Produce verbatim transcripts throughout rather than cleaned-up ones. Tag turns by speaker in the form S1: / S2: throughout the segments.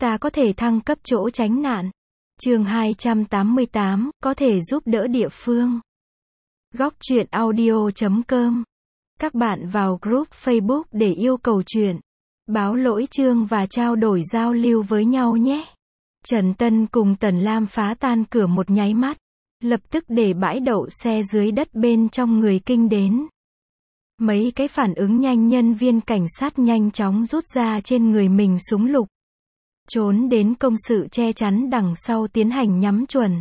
S1: Ta có thể thăng cấp chỗ tránh nạn. Chương hai trăm tám mươi tám, có thể giúp đỡ địa phương. Góc truyện audio chấm com. Các bạn vào group Facebook để yêu cầu truyện, báo lỗi chương và trao đổi giao lưu với nhau nhé. Trần Tân cùng Tần Lam phá tan cửa một nháy mắt, lập tức để bãi đậu xe dưới đất bên trong người kinh đến. Mấy cái phản ứng nhanh, nhân viên cảnh sát nhanh chóng rút ra trên người mình súng lục, trốn đến công sự che chắn đằng sau tiến hành nhắm chuẩn.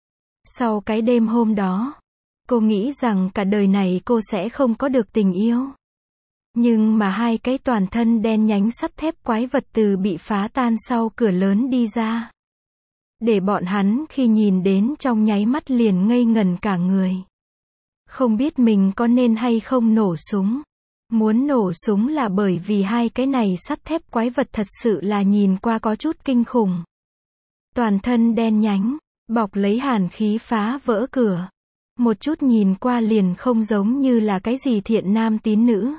S1: Sau cái đêm hôm đó, cô nghĩ rằng cả đời này cô sẽ không có được tình yêu. Nhưng mà hai cái toàn thân đen nhánh sắt thép quái vật từ bị phá tan sau cửa lớn đi ra, để bọn hắn khi nhìn đến trong nháy mắt liền ngây ngẩn cả người. Không biết mình có nên hay không nổ súng. Muốn nổ súng là bởi vì hai cái này sắt thép quái vật thật sự là nhìn qua có chút kinh khủng. Toàn thân đen nhánh, bọc lấy hàn khí phá vỡ cửa. Một chút nhìn qua liền không giống như là cái gì thiện nam tín nữ.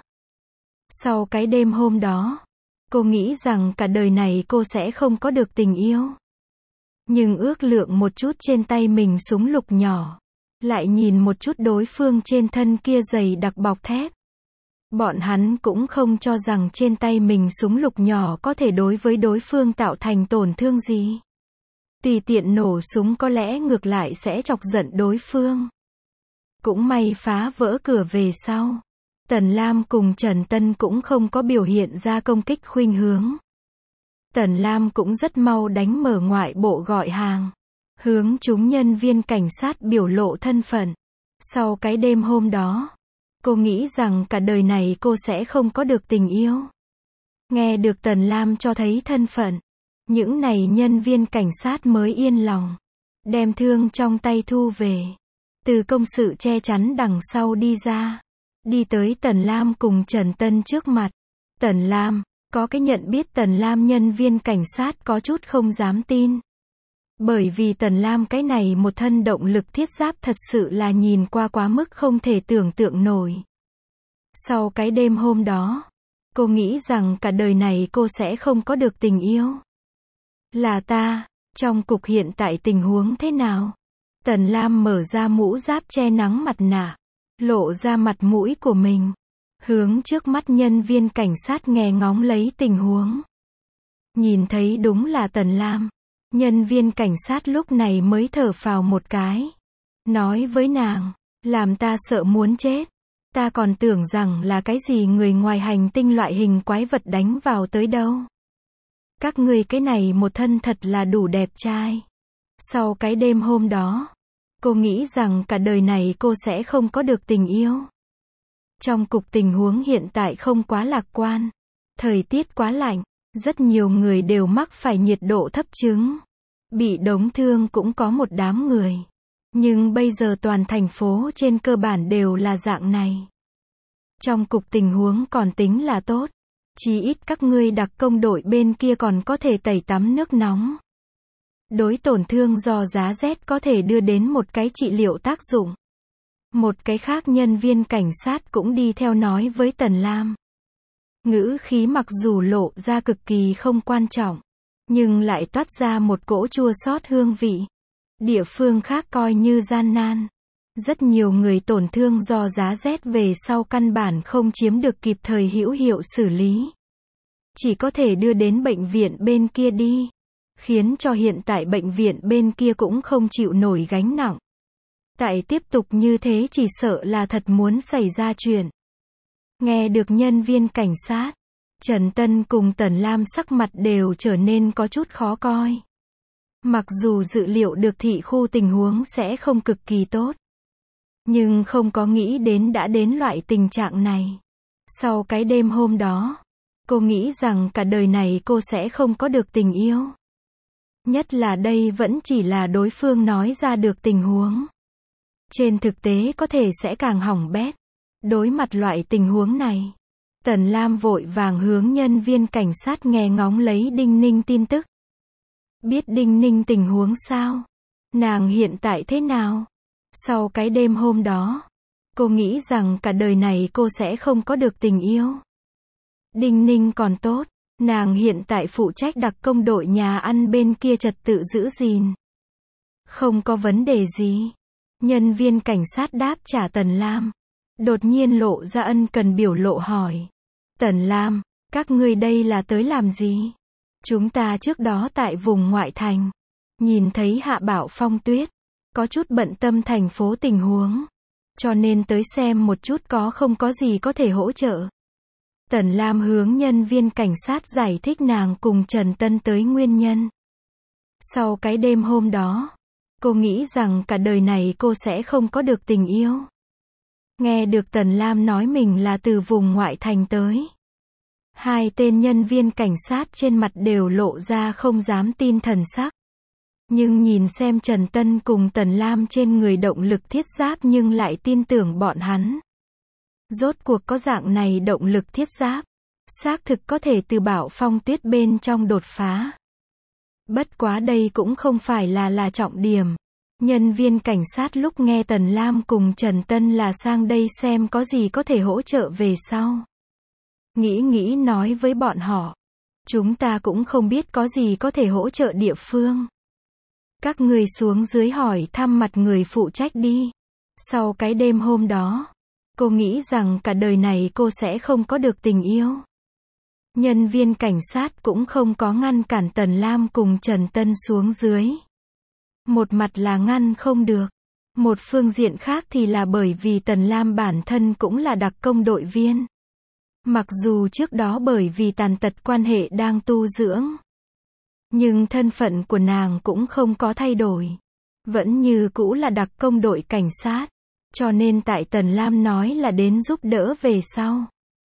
S1: Sau cái đêm hôm đó, cô nghĩ rằng cả đời này cô sẽ không có được tình yêu. Nhưng ước lượng một chút trên tay mình súng lục nhỏ, lại nhìn một chút đối phương trên thân kia dày đặc bọc thép. Bọn hắn cũng không cho rằng trên tay mình súng lục nhỏ có thể đối với đối phương tạo thành tổn thương gì. Tùy tiện nổ súng có lẽ ngược lại sẽ chọc giận đối phương. Cũng may phá vỡ cửa về sau, Tần Lam cùng Trần Tân cũng không có biểu hiện ra công kích khuynh hướng. Tần Lam cũng rất mau đánh mở ngoại bộ gọi hàng, hướng chúng nhân viên cảnh sát biểu lộ thân phận. Sau cái đêm hôm đó, cô nghĩ rằng cả đời này cô sẽ không có được tình yêu. Nghe được Tần Lam cho thấy thân phận, những này nhân viên cảnh sát mới yên lòng, đem thương trong tay thu về, từ công sự che chắn đằng sau đi ra, đi tới Tần Lam cùng Trần Tân trước mặt. Tần Lam, có cái nhận biết Tần Lam nhân viên cảnh sát có chút không dám tin. Bởi vì Tần Lam cái này một thân động lực thiết giáp thật sự là nhìn qua quá mức không thể tưởng tượng nổi. Sau cái đêm hôm đó, cô nghĩ rằng cả đời này cô sẽ không có được tình yêu. Là ta, trong cục hiện tại tình huống thế nào? Tần Lam mở ra mũ giáp che nắng mặt nạ, lộ ra mặt mũi của mình, hướng trước mắt nhân viên cảnh sát nghe ngóng lấy tình huống. Nhìn thấy đúng là Tần Lam, nhân viên cảnh sát lúc này mới thở phào một cái, nói với nàng, làm ta sợ muốn chết. Ta còn tưởng rằng là cái gì người ngoài hành tinh loại hình quái vật đánh vào tới đâu. Các ngươi cái này một thân thật là đủ đẹp trai. Sau cái đêm hôm đó, cô nghĩ rằng cả đời này cô sẽ không có được tình yêu. Trong cục tình huống hiện tại không quá lạc quan. Thời tiết quá lạnh, rất nhiều người đều mắc phải nhiệt độ thấp chứng. Bị đóng thương cũng có một đám người. Nhưng bây giờ toàn thành phố trên cơ bản đều là dạng này. Trong cục tình huống còn tính là tốt. Chí ít các ngươi đặc công đội bên kia còn có thể tẩy tắm nước nóng. Đối tổn thương do giá rét có thể đưa đến một cái trị liệu tác dụng. Một cái khác nhân viên cảnh sát cũng đi theo nói với Tần Lam. Ngữ khí mặc dù lộ ra cực kỳ không quan trọng, nhưng lại toát ra một cỗ chua xót hương vị. Địa phương khác coi như gian nan. Rất nhiều người tổn thương do giá rét về sau căn bản không chiếm được kịp thời hữu hiệu xử lý. Chỉ có thể đưa đến bệnh viện bên kia đi. Khiến cho hiện tại bệnh viện bên kia cũng không chịu nổi gánh nặng. Tại tiếp tục như thế chỉ sợ là thật muốn xảy ra chuyện. Nghe được nhân viên cảnh sát, Trần Tân cùng Tần Lam sắc mặt đều trở nên có chút khó coi. Mặc dù dự liệu được thị khu tình huống sẽ không cực kỳ tốt, nhưng không có nghĩ đến đã đến loại tình trạng này. Sau cái đêm hôm đó, cô nghĩ rằng cả đời này cô sẽ không có được tình yêu. Nhất là đây vẫn chỉ là đối phương nói ra được tình huống. Trên thực tế có thể sẽ càng hỏng bét. Đối mặt loại tình huống này, Tần Lam vội vàng hướng nhân viên cảnh sát nghe ngóng lấy Đinh Ninh tin tức. Biết Đinh Ninh tình huống sao? Nàng hiện tại thế nào? Sau cái đêm hôm đó, cô nghĩ rằng cả đời này cô sẽ không có được tình yêu. Đinh Ninh còn tốt, Nàng hiện tại phụ trách đặc công đội nhà ăn bên kia trật tự giữ gìn. Không có vấn đề gì. Nhân viên cảnh sát đáp trả Tần Lam. Đột nhiên lộ ra ân cần biểu lộ hỏi. Tần Lam, các ngươi đây là tới làm gì? Chúng ta trước đó tại vùng ngoại thành. Nhìn thấy Hạ Bảo Phong Tuyết. Có chút bận tâm thành phố tình huống. Cho nên tới xem một chút có không có gì có thể hỗ trợ. Tần Lam hướng nhân viên cảnh sát giải thích nàng cùng Trần Tân tới nguyên nhân. Sau cái đêm hôm đó, cô nghĩ rằng cả đời này cô sẽ không có được tình yêu. Nghe được Tần Lam nói mình là từ vùng ngoại thành tới. Hai tên nhân viên cảnh sát trên mặt đều lộ ra không dám tin thần sắc. Nhưng nhìn xem Trần Tân cùng Tần Lam trên người động lực thiết giáp nhưng lại tin tưởng bọn hắn. Rốt cuộc có dạng này động lực thiết giáp. Xác thực có thể từ Bảo Phong Tuyết bên trong đột phá. Bất quá đây cũng không phải là là trọng điểm. Nhân viên cảnh sát lúc nghe Tần Lam cùng Trần Tân là sang đây xem có gì có thể hỗ trợ về sau. Nghĩ nghĩ nói với bọn họ. Chúng ta cũng không biết có gì có thể hỗ trợ địa phương. Các người xuống dưới hỏi thăm mặt người phụ trách đi. Sau cái đêm hôm đó, cô nghĩ rằng cả đời này cô sẽ không có được tình yêu. Nhân viên cảnh sát cũng không có ngăn cản Tần Lam cùng Trần Tân xuống dưới. Một mặt là ngăn không được. Một phương diện khác thì là bởi vì Tần Lam bản thân cũng là đặc công đội viên. Mặc dù trước đó bởi vì tàn tật quan hệ đang tu dưỡng. Nhưng thân phận của nàng cũng không có thay đổi. Vẫn như cũ là đặc công đội cảnh sát. Cho nên tại Tần Lam nói là đến giúp đỡ về sau.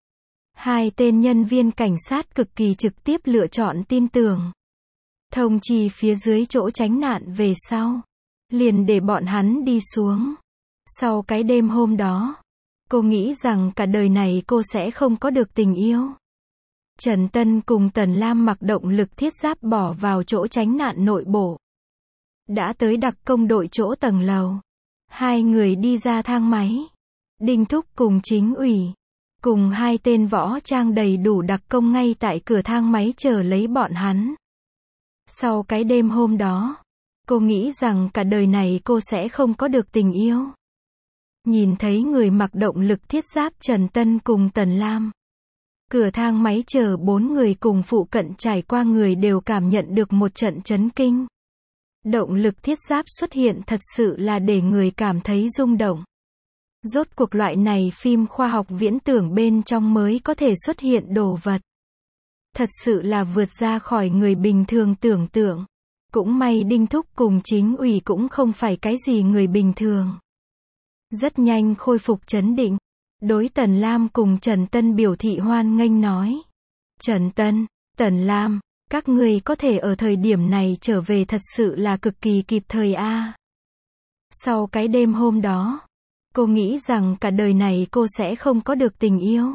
S1: Hai tên nhân viên cảnh sát cực kỳ trực tiếp lựa chọn tin tưởng. Thông chi phía dưới chỗ tránh nạn về sau. Liền để bọn hắn đi xuống. Sau cái đêm hôm đó, cô nghĩ rằng cả đời này cô sẽ không có được tình yêu. Trần Tân cùng Tần Lam mặc động lực thiết giáp bỏ vào chỗ tránh nạn nội bộ. Đã tới đặc công đội chỗ tầng lầu. Hai người đi ra thang máy. Đinh Thúc cùng chính ủy. Cùng hai tên võ trang đầy đủ đặc công ngay tại cửa thang máy chờ lấy bọn hắn. Sau cái đêm hôm đó, cô nghĩ rằng cả đời này cô sẽ không có được tình yêu. Nhìn thấy người mặc động lực thiết giáp Trần Tân cùng Tần Lam. Cửa thang máy chờ bốn người cùng phụ cận trải qua người đều cảm nhận được một trận chấn kinh. Động lực thiết giáp xuất hiện thật sự là để người cảm thấy rung động. Rốt cuộc loại này phim khoa học viễn tưởng bên trong mới có thể xuất hiện đồ vật. Thật sự là vượt ra khỏi người bình thường tưởng tượng. Cũng may Đinh Thúc cùng chính ủy cũng không phải cái gì người bình thường. Rất nhanh khôi phục trấn định. Đối Tần Lam cùng Trần Tân biểu thị hoan nghênh nói. Trần Tân, Tần Lam, các người có thể ở thời điểm này trở về thật sự là cực kỳ kịp thời a. Sau cái đêm hôm đó, cô nghĩ rằng cả đời này cô sẽ không có được tình yêu.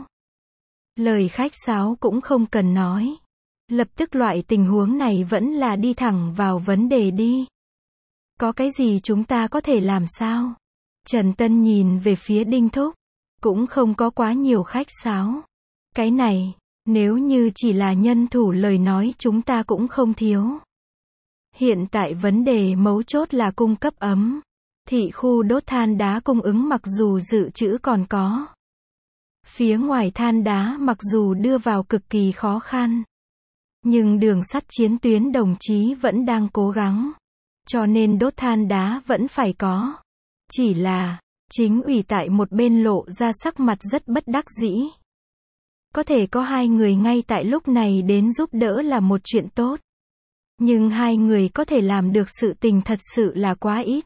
S1: Lời khách sáo cũng không cần nói. Lập tức loại tình huống này vẫn là đi thẳng vào vấn đề đi. Có cái gì chúng ta có thể làm sao? Trần Tân nhìn về phía Đinh Thúc. Cũng không có quá nhiều khách sáo. Cái này, nếu như chỉ là nhân thủ lời nói chúng ta cũng không thiếu. Hiện tại vấn đề mấu chốt là cung cấp ấm. Thị khu đốt than đá cung ứng mặc dù dự trữ còn có. Phía ngoài than đá mặc dù đưa vào cực kỳ khó khăn. Nhưng đường sắt chiến tuyến đồng chí vẫn đang cố gắng. Cho nên đốt than đá vẫn phải có. Chỉ là, chính ủy tại một bên lộ ra sắc mặt rất bất đắc dĩ. Có thể có hai người ngay tại lúc này đến giúp đỡ là một chuyện tốt. Nhưng hai người có thể làm được sự tình thật sự là quá ít.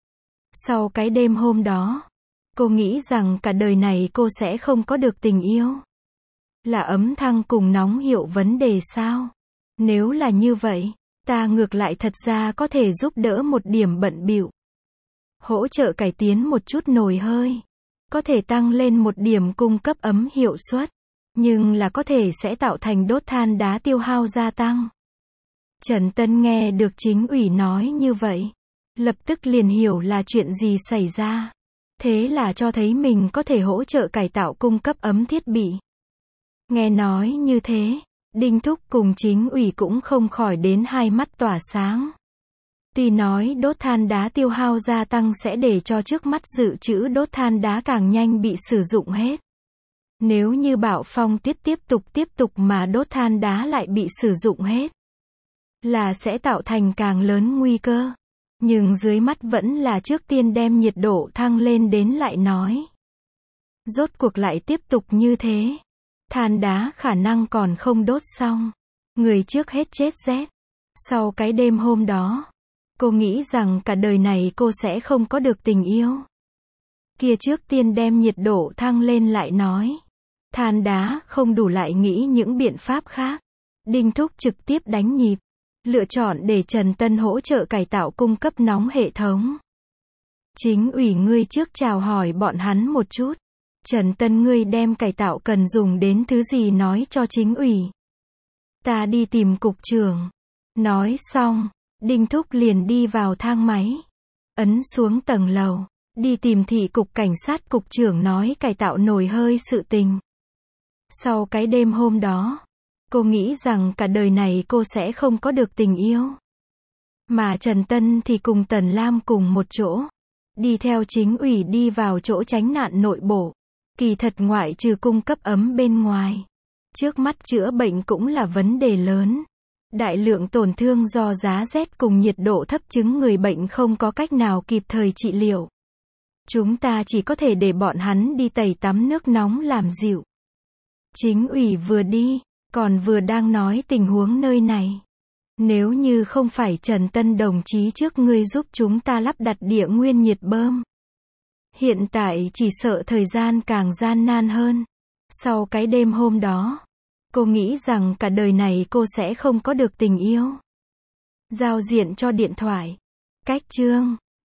S1: Sau cái đêm hôm đó, cô nghĩ rằng cả đời này cô sẽ không có được tình yêu. Là ấm thăng cùng nóng hiệu vấn đề sao? Nếu là như vậy, ta ngược lại thật ra có thể giúp đỡ một điểm bận bịu. Hỗ trợ cải tiến một chút nồi hơi. Có thể tăng lên một điểm cung cấp ấm hiệu suất. Nhưng là có thể sẽ tạo thành đốt than đá tiêu hao gia tăng. Trần Tân nghe được chính ủy nói như vậy. Lập tức liền hiểu là chuyện gì xảy ra. Thế là cho thấy mình có thể hỗ trợ cải tạo cung cấp ấm thiết bị. Nghe nói như thế, Đinh Thúc cùng chính ủy cũng không khỏi đến hai mắt tỏa sáng. Tuy nói đốt than đá tiêu hao gia tăng sẽ để cho trước mắt dự trữ đốt than đá càng nhanh bị sử dụng hết. Nếu như bão phong tiết tiếp tục tiếp tục mà đốt than đá lại bị sử dụng hết, là sẽ tạo thành càng lớn nguy cơ. Nhưng dưới mắt vẫn là trước tiên đem nhiệt độ thăng lên đến lại nói. Rốt cuộc lại tiếp tục như thế. Than đá khả năng còn không đốt xong. Người trước hết chết rét. Sau cái đêm hôm đó, cô nghĩ rằng cả đời này cô sẽ không có được tình yêu. Kia trước tiên đem nhiệt độ thăng lên lại nói. Than đá không đủ lại nghĩ những biện pháp khác. Đinh Thúc trực tiếp đánh nhịp. Lựa chọn để Trần Tân hỗ trợ cải tạo cung cấp nóng hệ thống. Chính ủy ngươi trước chào hỏi bọn hắn một chút. Trần Tân ngươi đem cải tạo cần dùng đến thứ gì nói cho chính ủy. Ta đi tìm cục trưởng. Nói xong, Đinh Thúc liền đi vào thang máy. Ấn xuống tầng lầu. Đi tìm thị cục cảnh sát cục trưởng nói cải tạo nồi hơi sự tình. Sau cái đêm hôm đó, cô nghĩ rằng cả đời này cô sẽ không có được tình yêu. Mà Trần Tân thì cùng Tần Lam cùng một chỗ. Đi theo chính ủy đi vào chỗ tránh nạn nội bộ. Kỳ thật ngoại trừ cung cấp ấm bên ngoài. Trước mắt chữa bệnh cũng là vấn đề lớn. Đại lượng tổn thương do giá rét cùng nhiệt độ thấp chứng người bệnh không có cách nào kịp thời trị liệu. Chúng ta chỉ có thể để bọn hắn đi tẩy tắm nước nóng làm dịu. Chính ủy vừa đi, còn vừa đang nói tình huống nơi này. Nếu như không phải Trần Tân đồng chí trước ngươi giúp chúng ta lắp đặt địa nguyên nhiệt bơm. Hiện tại chỉ sợ thời gian càng gian nan hơn. Sau cái đêm hôm đó, cô nghĩ rằng cả đời này cô sẽ không có được tình yêu. Giao diện cho điện thoại. Cách chương